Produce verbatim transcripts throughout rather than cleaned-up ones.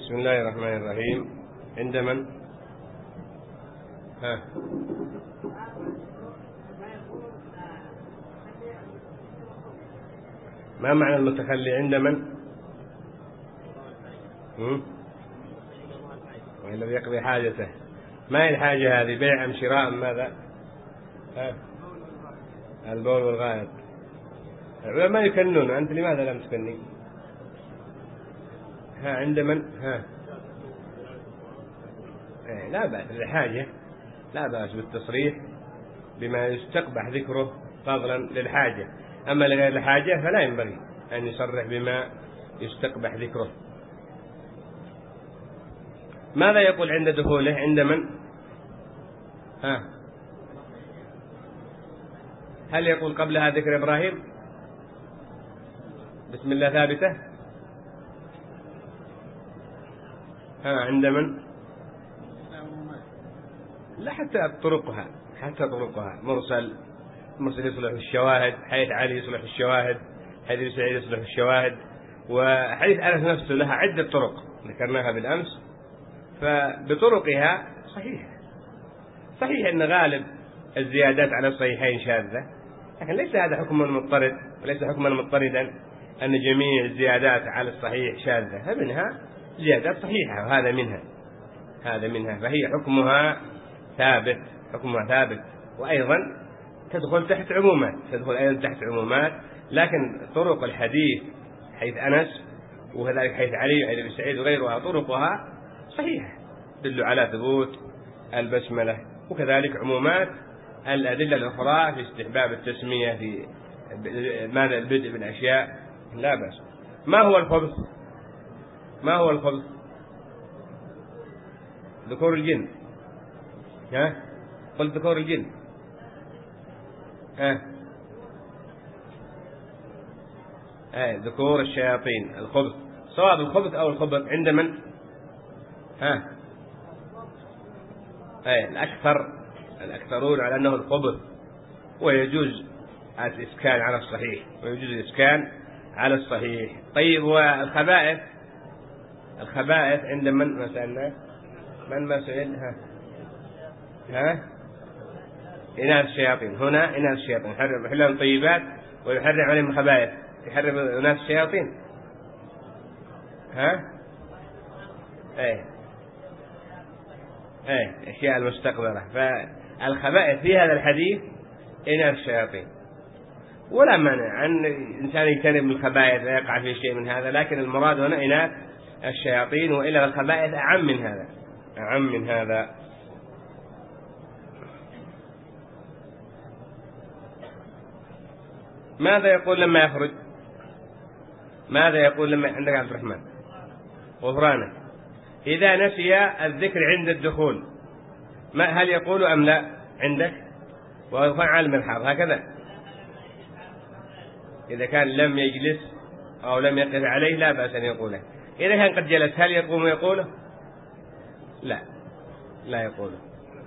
بسم الله الرحمن الرحيم. عند من؟ ها ما معنى المتخلي عند من؟ الذي يقضي حاجته. ما هي الحاجة هذه؟ بيع أم شراء أم ماذا؟ ها؟ البول والغائط. ما يكنون، أنت لماذا لم تكني؟ ها عند من؟ ها إيه لا بأس للحاجة، لا بأس بالتصريح بما يستقبح ذكره فضلا للحاجة. أما لغير الحاجة فلا ينبغي أن يصرح بما يستقبح ذكره. ماذا يقول عند دخوله؟ عند من؟ ها هل يقول قبلها ذكر إبراهيم؟ بسم الله ثابتة؟ ها عند من؟ لا حتى طرقها، حتى طرقها مرسل، مرسل يصلح الشواهد، حديث علي يصلح الشواهد، حديث سعيد يصلح الشواهد، وحديث أنس نفسه لها عدة طرق ذكرناها بالأمس، فبطرقها صحيح. صحيح أن غالب الزيادات على الصحيحين شاذة، لكن ليس هذا حكما مضطرد، وليس حكما مضطردا أن جميع الزيادات على الصحيح شاذة، فمنها زيادات صحيحة وهذا منها، هذا منها، فهي حكمها ثابت، حكمها ثابت. وأيضا تدخل تحت عمومات، تدخل أيضا تحت عمومات، لكن طرق الحديث حيث أنس وكذلك حيث علي وحيث ابن سعيد وغيرها طرقها صحيحة تدل على ثبوت البسملة، وكذلك عمومات الأدلة الأخرى في استحباب التسمية في ماذا البدء بالأشياء لا بأس. ما هو الخبث؟ ما هو الخبث؟ ذكور الجن. ها قلت ذكور الجن. ها آه. ذكور الشياطين الخبث. صواب الخبث أو الخبث عند من؟ ها آه. الأكثر الأكثرون على أنه الخبث، ويجوز الإسكان على الصحيح، ويجوز الإسكان على الصحيح. طيب والخبائث؟ الخبائث عند من؟ ما سألنا من ما سئل؟ ها ها إناث الشياطين. هنا إناث الشياطين يحرم يحلل الطيبات ويحرم عليهم الخبائث، يحرم إناث الشياطين. ها ايه ايه اشياء المستقبلة. فالخبائث في هذا الحديث إناث الشياطين، ولا مانع أن الإنسان يجتنب من الخبائث لا يقع في شيء من هذا، لكن المراد هنا إناث الشياطين، وإلا الخبائث أعم من هذا، أعم من هذا. ماذا يقول لما يخرج؟ ماذا يقول لما عندك عبد الرحمن؟ غفرانك. إذا نسي الذكر عند الدخول ما هل يقول أم لا عندك؟ وفعل الملحظ هكذا. إذا كان لم يجلس أو لم يقف عليه لا بأس أن يقوله. إذا كان قد جلس هل يقوم ويقوله؟ لا لا يقوله.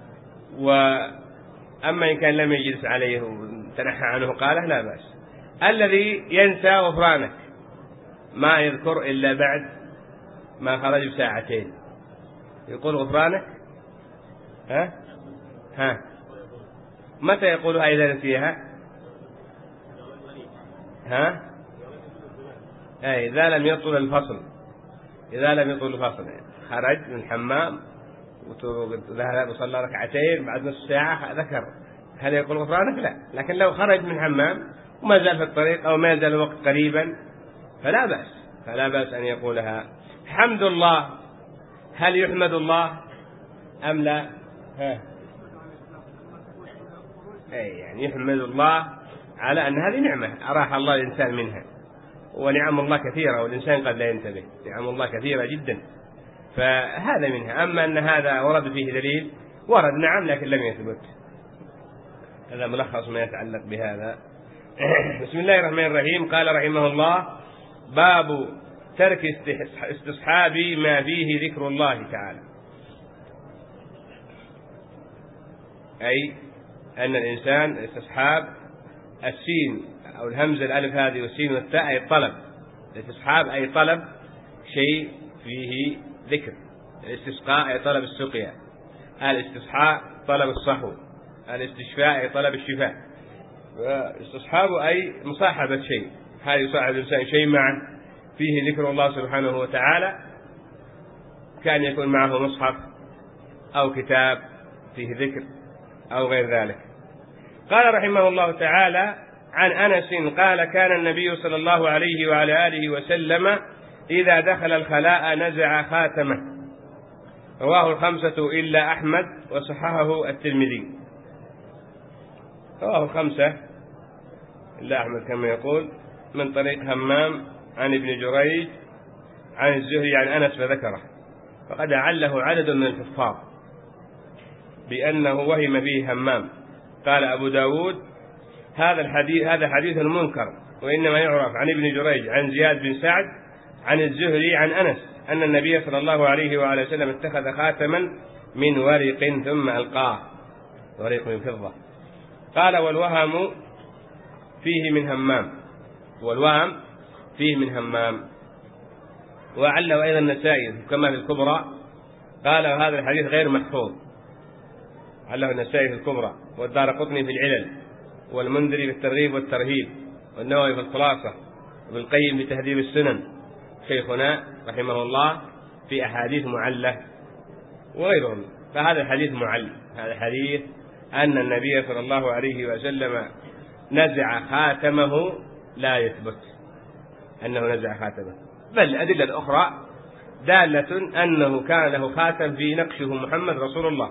وأما إن كان لم يجلس عليه وتنحى عنه قاله لا بأس. الذي ينسى غفرانك ما يذكر إلا بعد ما خرج بساعتين يقول غفرانك. ها ها متى يقولها إذا نسيها؟ ها أي إذا لم يطل الفصل، إذا لم يطل الفصل خرج من الحمام وذهب وصلى ركعتين بعد نصف ساعة ذكر، هل يقول غفرانك؟ لا. لكن لو خرج من الحمام وما زال في الطريق أو ما زال الوقت قريبا فلا بأس، فلا بأس أن يقولها. حمد الله هل يحمد الله أم لا؟ ها أي يعني يحمد الله على أن هذه نعمة أراح الله الإنسان منها، ونعم الله كثيرة والإنسان قد لا ينتبه، نعم الله كثيرة جدا، فهذا منها. أما أن هذا ورد فيه دليل ورد نعم لكن لم يثبت. هذا ملخص ما يتعلق بهذا. بسم الله الرحمن الرحيم. قال رحمه الله: باب ترك استصحاب ما فيه ذكر الله تعالى، أي أن الإنسان استصحاب السين أو الهمزة الألف هذه والسين والتاء أي طلب، الاستصحاب أي طلب شيء فيه ذكر. الاستسقاء أي طلب السقيا، الاستصحاء طلب الصحو، الاستشفاء أي طلب الشفاء، استصحاب أي مصاحبة شيء، هذا يصاحب الإنسان شيء معه فيه ذكر الله سبحانه وتعالى، كان يكون معه مصحف أو كتاب فيه ذكر أو غير ذلك. قال رحمه الله تعالى عن أنس قال: كان النبي صلى الله عليه وعلى آله وسلم إذا دخل الخلاء نزع خاتمه. رواه الخمسة إلا أحمد وصححه الترمذي. رواه الخمسة إلا أحمد كما يقول من طريق همام عن ابن جريج عن الزهري عن أنس فذكره، فقد عله عدد من الحفاظ بأنه وهم فيه همام. قال أبو داود: هذا الحديث هذا حديث منكر، وإنما يعرف عن ابن جريج عن زياد بن سعد عن الزهري عن أنس أن النبي صلى الله عليه وعلى وسلم اتخذ خاتما من ورق ثم ألقاه، ورق من فضة. قال: والوهم فيه من همام، والوهم فيه من همام. وعله أيضا النسائي كما في الكبرى، قال: هذا الحديث غير محفوظ. عله النسائي في الكبرى، والدارقطني في العلل، والمنذري في الترغيب والترهيب، والنووي في الخلاصة، وابن القيم في تهذيب السنن، شيخنا رحمه الله في أحاديث معلة وغيرهم. فهذا الحديث معل، هذا الحديث أن النبي صلى الله عليه وسلم نزع خاتمه لا يثبت أنه نزع خاتمه، بل الأدلة الأخرى دالة أنه كان له خاتم في نقشه محمد رسول الله،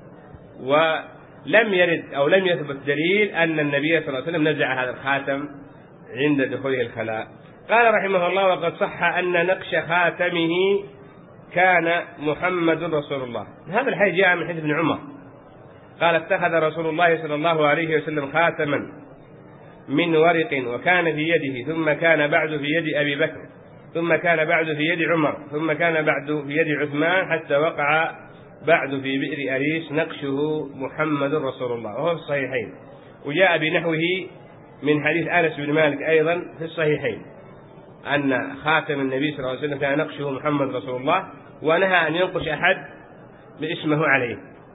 ولم يرد أو لم يثبت دليل أن النبي صلى الله عليه وسلم نزع هذا الخاتم عند دخوله الخلاء. قال رحمه الله: وقد صح أن نقش خاتمه كان محمد رسول الله. هذا الحديث جاء من حديث ابن عمر قال: اتخذ رسول الله صلى الله عليه وسلم خاتما من ورق وكان في يده، ثم كان بعد في يد أبي بكر، ثم كان بعد في يد عمر، ثم كان بعد في يد عثمان، حتى وقع بعد في بئر أريس نقشه محمد رسول الله، وهو في الصحيحين. وجاء بنحوه من حديث أنس بن مالك أيضا في الصحيحين أن خاتم النبي صلى الله عليه وسلم كان نقشه محمد رسول الله، ونهى أن ينقش أحد باسمه عليه.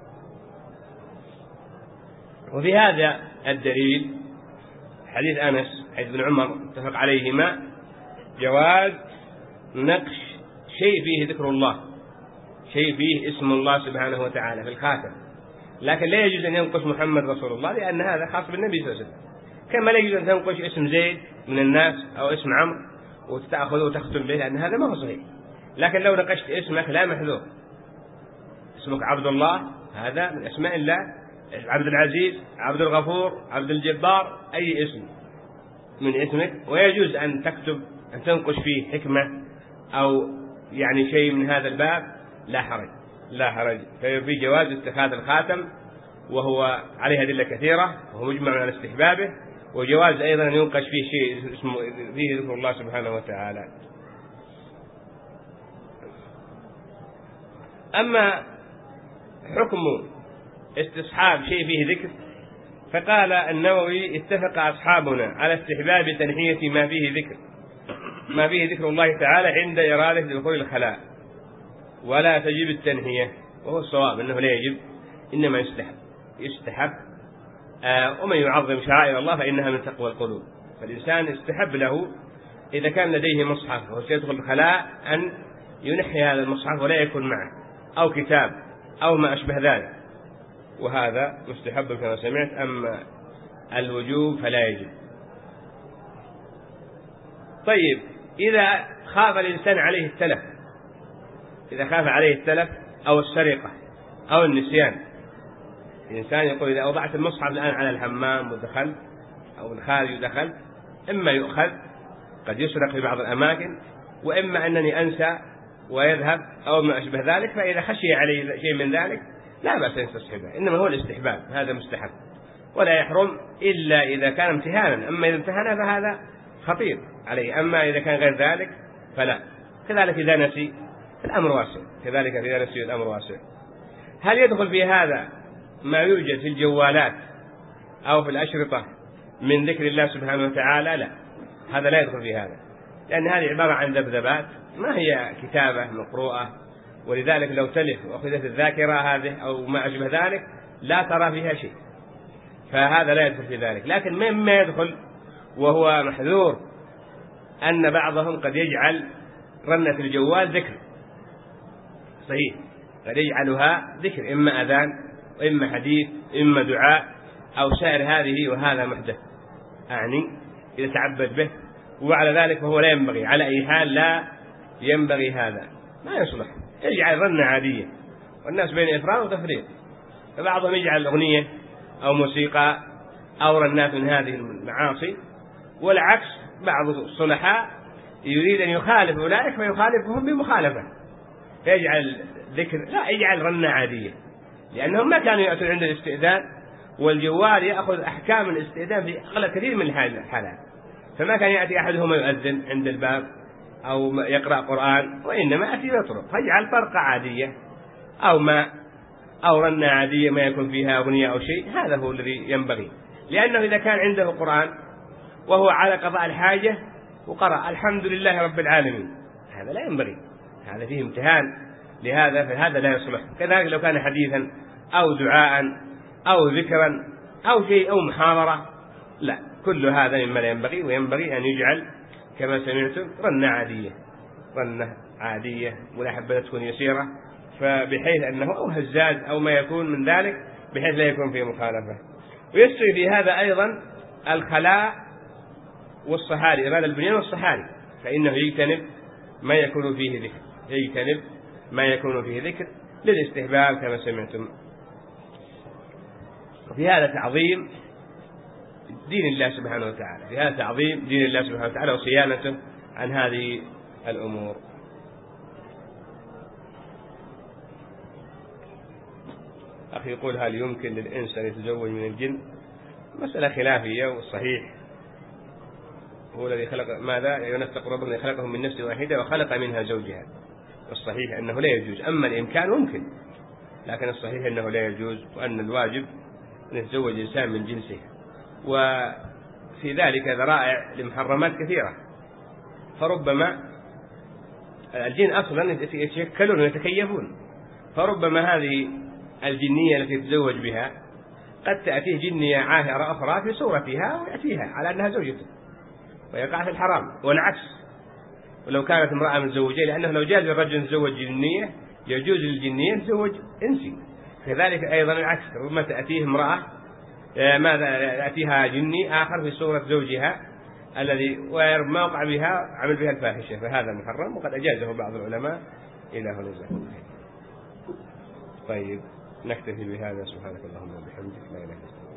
وفي هذا الدليل حديث أنس حديث ابن عمر اتفق عليهما جواز نقش شيء فيه ذكر الله، شيء فيه اسم الله سبحانه وتعالى في الخاتم، لكن لا يجوز أن ينقش محمد رسول الله، لأن هذا خاص بالنبي صلى الله عليه وسلم. كما لا يجوز أن تنقش اسم زيد من الناس أو اسم عمرو وتأخذه وتختم به، لأن هذا ما هو صحيح. لكن لو نقشت اسمك لا محذور، اسمك عبد الله، هذا من أسماء الله، عبد العزيز، عبد الغفور، عبد الجبار، أي اسم من اسمك، ويجوز أن تكتب أن تنقش فيه حكمة أو يعني شيء من هذا الباب، لا حرج لا حرج ففي جواز اتخاذ الخاتم، وهو عليه أدلة كثيرة، وهو مجمع على استحبابه، وجواز أيضا أن ينقش فيه شيء اسمه فيه ذكر الله سبحانه وتعالى. أما حكم استصحاب شيء فيه ذكر، فقال النووي: اتفق أصحابنا على استحباب تنحية ما فيه ذكر ما فيه ذكر الله تعالى عند إرادة دخول الخلاء، ولا تجب التنحية، وهو الصواب أنه لا يجب، إنما يستحب يستحب آه ومن يعظم شعائر الله فإنها من تقوى القلوب. فالإنسان يستحب له إذا كان لديه مصحف وهو سيدخل الخلاء أن ينحي هذا المصحف ولا يكون معه، أو كتاب أو ما أشبه ذلك، وهذا مستحب كما سمعت. أما الوجوب فلا يجب. طيب، إذا خاف الإنسان عليه التلف، إذا خاف عليه التلف أو السرقة أو النسيان، الإنسان يقول: إذا وضعت المصحف الآن على الحمام ودخلت أو الخارج ودخلت، إما يؤخذ قد يسرق في بعض الأماكن، وإما أنني أنسى ويذهب أو ما أشبه ذلك، فإذا خشي عليه شيء من ذلك لا بأس أن يستصحبه، إنما هو الاستحباب، هذا مستحب ولا يحرم إلا إذا كان امتهانا. أما إذا امتهن فهذا خطير عليه، أما إذا كان غير ذلك فلا. كذلك إذا نسي الأمر واسع، كذلك إذا نسي الأمر واسع. هل يدخل في هذا ما يوجد في الجوالات أو في الأشرطة من ذكر الله سبحانه وتعالى؟ لا، هذا لا يدخل في هذا، لأن هذه عبارة عن ذبذبات، ما هي كتابة مقروءة ولذلك لو تلف وأخذت الذاكرة هذه أو ما أشبه ذلك لا ترى فيها شيء، فهذا لا يدخل في ذلك. لكن مما يدخل وهو محذور أن بعضهم قد يجعل رنة الجوال ذكر، صحيح، قد يجعلها ذكر، إما أذان وإما حديث إما دعاء أو سائر هذه، وهذا محدث أعني يتعبد به، وعلى ذلك فهو لا ينبغي، على أي حال لا ينبغي، هذا ما يصلح. يجعل رنة عادية، والناس بين إفراط وتفريط، فبعضهم يجعل أغنية أو موسيقى أو رنات من هذه المعاصي، والعكس بعض الصلحاء يريد أن يخالف أولئك فيخالفهم بمخالفة، فيجعل ذكر، لا، يجعل رنة عادية، لأنهم ما كانوا يأتون عند الاستئذان، والجوال يأخذ أحكام الاستئذان في أغلب كثير من الحالات، فما كان يأتي أحدهم يؤذن عند الباب أو يقرأ قرآن، وإنما أتي يطرق، فيجعل فرقة عادية أو ما أو رنة عادية ما يكون فيها أغنية أو شيء، هذا هو الذي ينبغي. لأنه إذا كان عنده قرآن وهو على قضاء الحاجة وقرأ الحمد لله رب العالمين، هذا لا ينبغي، هذا فيه امتهان لهذا، فهذا لا يصلح. كذلك لو كان حديثا أو دعاء أو ذكرا أو شيء أو محاضرة، لا، كل هذا مما لا ينبغي، وينبغي أن يجعل كما سمعتم رنة عادية، رنة عادية ملاحبة تكون يسيرة، فبحيث أنه أو هزاز أو ما يكون من ذلك، بحيث لا يكون فيه مخالفة. ويستوي في هذا أيضا الخلاء والصحاري، إرادة البنيان والصحاري، فإنه يجتنب ما يكون فيه ذكر، يجتنب ما يكون فيه ذكر للاستحباب كما سمعتم. وفي هذا تعظيم دين الله سبحانه وتعالى، في هذا تعظيم دين الله سبحانه وتعالى وصيانته عن هذه الأمور. أخي يقول: هل يمكن للإنس أن يتزوج من الجن؟ مسألة خلافية، والصحيح هو الذي خلق ماذا ينفق ربنا الذي خلقهم من نفس واحدة وخلق منها زوجها، والصحيح أنه لا يجوز. أما الإمكان ممكن، لكن الصحيح أنه لا يجوز، وأن الواجب أن يتزوج إنسان من جنسه. وفي ذلك ذرائع لمحرمات كثيرة، فربما الجن أصلا يتشكلون ويتكيفون، فربما هذه الجنية التي يتزوج بها قد تأتيه جنية عاهرة أخرى في صورتها ويأتيها على أنها زوجته ويقع في الحرام، والعكس. ولو كانت امرأة متزوجة، لأنه لو جاز للرجل يتزوج جنية يجوز للجنية يتزوج إنسي، كذلك أيضا العكس، ربما تأتيه امرأة ماذا يأتيها جني آخر في صورة زوجها الذي ما وقع بها عمل بها الفاحشة، فهذا محرم، وقد أجازه بعض العلماء إلى هنا. طيب، نكتفي بهذا. سبحانك اللهم وبحمدك، لا إله إلا أنت.